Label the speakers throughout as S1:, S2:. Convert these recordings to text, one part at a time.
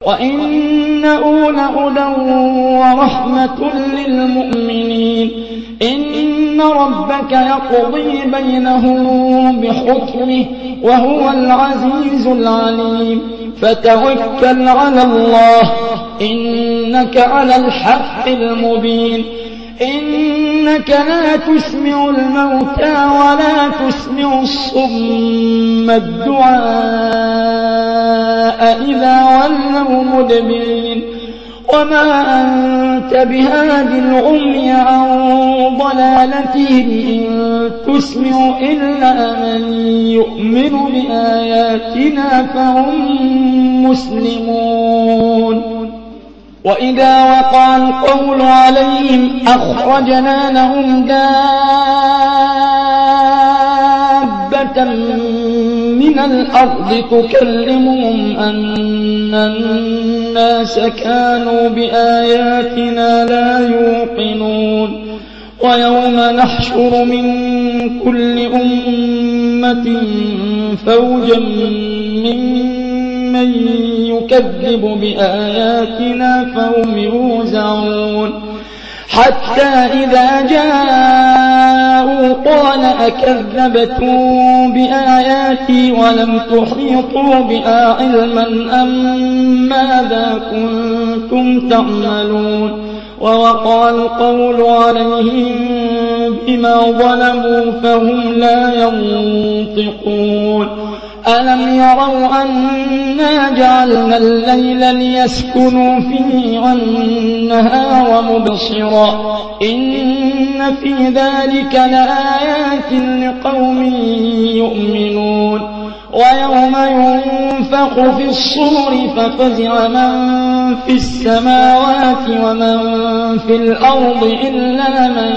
S1: وإنه لهدى ورحمة للمؤمنين. إن ربك يقضي بينهم بحكمه وهو العزيز العليم. فتوكل على الله إنك على الحق المبين. إنك لا تسمع الموتى ولا تسمع الصم الدعاء إذا ولوا مدبرين. وما أنت بهاد العمي عن ضلالتهم إن تسمع إلا من يؤمن بآياتنا فهم مسلمون. وإذا وقع القول عليهم أخرجنا لهم دابة من الأرض تكلمهم أن الناس كانوا بآياتنا لا يوقنون. ويوم نحشر من كل أمة فوجا ممن يكذب بآياتنا فهم يوزعون. حتى إذا جاءوا قال أكذبتم بآياتي ولم تحيطوا بها علما أم ماذا كنتم تعملون. ووقع القول عليهم بما ظلموا فهم لا ينطقون. ألم يروا أنا جعلنا الليل ليسكنوا فيه والنهار مبصرا إن في ذلك لآيات لقوم يؤمنون. ويوم ينفخ في الصور ففزع من في السماوات ومن في الأرض إلا من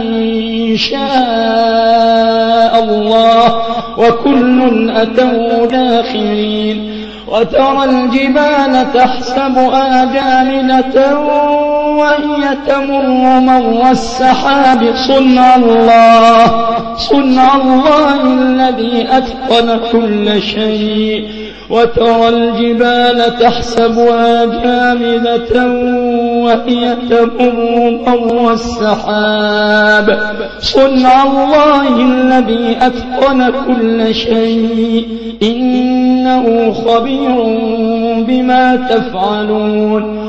S1: شاء الله وكل أتوا داخرين. وترى الجبال تحسبها جامدة وهي تمر مر السحاب صنع الله الذي أتقن كل شيء. وترى الجبال تحسبها جامدة وهي تمر مر السحاب صنع الله الذي أتقن كل شيء إنه خبير بما تفعلون.